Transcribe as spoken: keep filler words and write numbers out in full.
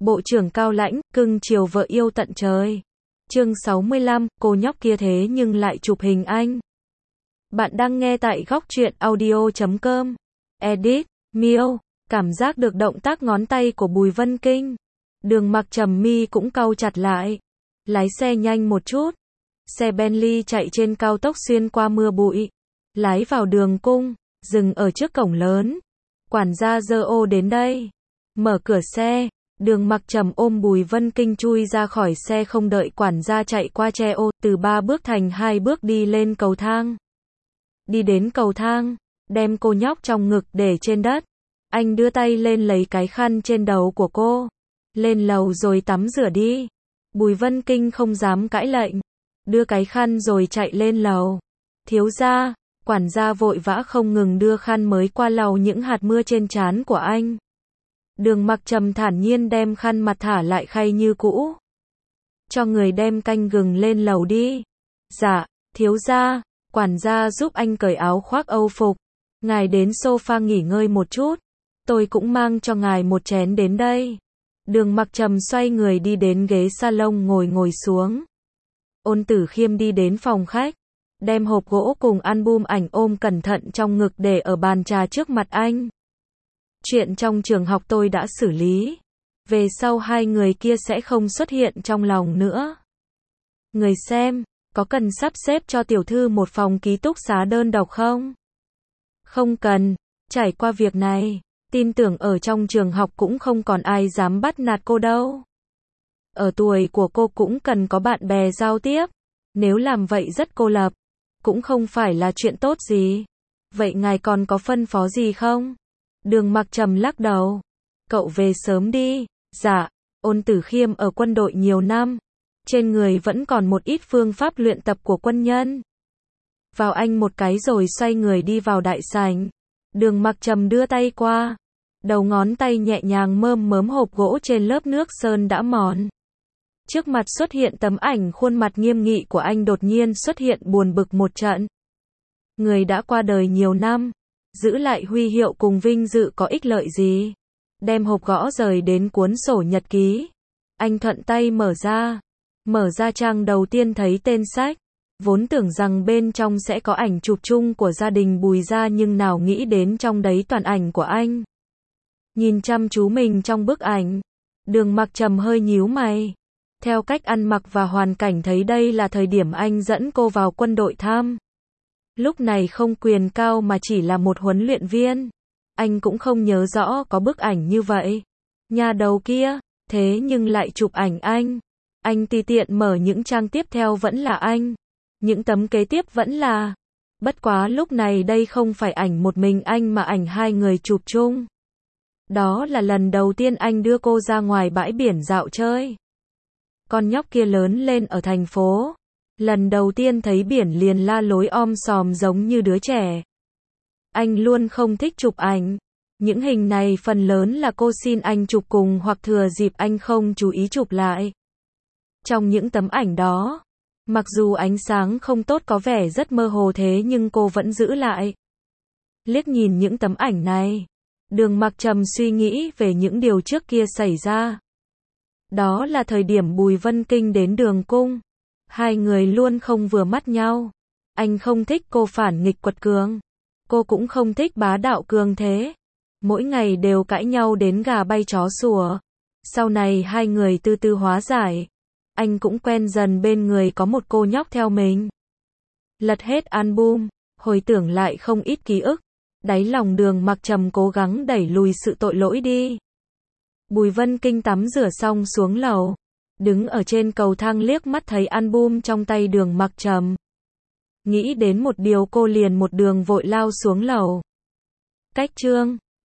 Bộ trưởng cao lãnh, cưng chiều vợ yêu tận trời. Chương sáu mươi lăm, cô nhóc kia thế nhưng lại chụp hình anh. Bạn đang nghe tại góc truyện audio chấm com. Edit, Miêu, cảm giác được động tác ngón tay của Bùi Vân Kinh. Đường Mặc Trầm mi cũng cau chặt lại. Lái xe nhanh một chút. Xe Bentley chạy trên cao tốc xuyên qua mưa bụi. Lái vào đường cung, dừng ở trước cổng lớn. Quản gia giơ ô đến đây. Mở cửa xe. Đường Mặc Trầm ôm Bùi Vân Kinh chui ra khỏi xe không đợi quản gia chạy qua che ô, từ ba bước thành hai bước đi lên cầu thang. Đi đến cầu thang, đem cô nhóc trong ngực để trên đất. Anh đưa tay lên lấy cái khăn trên đầu của cô. Lên lầu rồi tắm rửa đi. Bùi Vân Kinh không dám cãi lệnh. Đưa cái khăn rồi chạy lên lầu. Thiếu gia, quản gia vội vã không ngừng đưa khăn mới qua lau những hạt mưa trên trán của anh. Đường Mặc Trầm thản nhiên đem khăn mặt thả lại khay như cũ. Cho người đem canh gừng lên lầu đi. Dạ, thiếu gia. Quản gia giúp anh cởi áo khoác âu phục. Ngài đến sofa nghỉ ngơi một chút. Tôi cũng mang cho ngài một chén đến đây. Đường Mặc Trầm xoay người đi đến ghế salon ngồi ngồi xuống. Ôn Tử Khiêm đi đến phòng khách. Đem hộp gỗ cùng album ảnh ôm cẩn thận trong ngực để ở bàn trà trước mặt anh. Chuyện trong trường học tôi đã xử lý. Về sau hai người kia sẽ không xuất hiện trong lòng nữa. Người xem, có cần sắp xếp cho tiểu thư một phòng ký túc xá đơn độc không? Không cần, trải qua việc này, tin tưởng ở trong trường học cũng không còn ai dám bắt nạt cô đâu. Ở tuổi của cô cũng cần có bạn bè giao tiếp. Nếu làm vậy rất cô lập, cũng không phải là chuyện tốt gì. Vậy ngài còn có phân phó gì không? Đường Mặc Trầm lắc đầu. Cậu về sớm đi. Dạ, Ôn Tử Khiêm ở quân đội nhiều năm. Trên người vẫn còn một ít phương pháp luyện tập của quân nhân. Vào anh một cái rồi xoay người đi vào đại sảnh. Đường Mặc Trầm đưa tay qua. Đầu ngón tay nhẹ nhàng mơm mớm hộp gỗ trên lớp nước sơn đã mòn. Trước mặt xuất hiện tấm ảnh khuôn mặt nghiêm nghị của anh đột nhiên xuất hiện buồn bực một trận. Người đã qua đời nhiều năm. Giữ lại huy hiệu cùng vinh dự có ích lợi gì? Đem hộp gõ rời đến cuốn sổ nhật ký. Anh thuận tay mở ra. Mở ra trang đầu tiên thấy tên sách. Vốn tưởng rằng bên trong sẽ có ảnh chụp chung của gia đình Bùi gia nhưng nào nghĩ đến trong đấy toàn ảnh của anh. Nhìn chăm chú mình trong bức ảnh. Đường Mặc Trầm hơi nhíu mày. Theo cách ăn mặc và hoàn cảnh thấy đây là thời điểm anh dẫn cô vào quân đội tham. Lúc này không quyền cao mà chỉ là một huấn luyện viên. Anh cũng không nhớ rõ có bức ảnh như vậy. Nhà đầu kia, thế nhưng lại chụp ảnh anh. Anh tùy tiện mở những trang tiếp theo vẫn là anh. Những tấm kế tiếp vẫn là. Bất quá lúc này đây không phải ảnh một mình anh mà ảnh hai người chụp chung. Đó là lần đầu tiên anh đưa cô ra ngoài bãi biển dạo chơi. Con nhóc kia lớn lên ở thành phố. Lần đầu tiên thấy biển liền la lối om sòm giống như đứa trẻ. Anh luôn không thích chụp ảnh. Những hình này phần lớn là cô xin anh chụp cùng hoặc thừa dịp anh không chú ý chụp lại. Trong những tấm ảnh đó, mặc dù ánh sáng không tốt có vẻ rất mơ hồ thế nhưng cô vẫn giữ lại. Liếc nhìn những tấm ảnh này, Đường Mặc Trầm suy nghĩ về những điều trước kia xảy ra. Đó là thời điểm Bùi Vân Kinh đến đường cung. Hai người luôn không vừa mắt nhau. Anh không thích cô phản nghịch quật cường. Cô cũng không thích bá đạo cường thế. Mỗi ngày đều cãi nhau đến gà bay chó sủa. Sau này hai người từ từ hóa giải. Anh cũng quen dần bên người có một cô nhóc theo mình. Lật hết album, hồi tưởng lại không ít ký ức. Đáy lòng Đường Mặc Trầm cố gắng đẩy lùi sự tội lỗi đi. Bùi Vân Kinh tắm rửa xong xuống lầu. Đứng ở trên cầu thang liếc mắt thấy album trong tay Đường Mặc Trầm. Nghĩ đến một điều cô liền một đường vội lao xuống lầu. Cách chương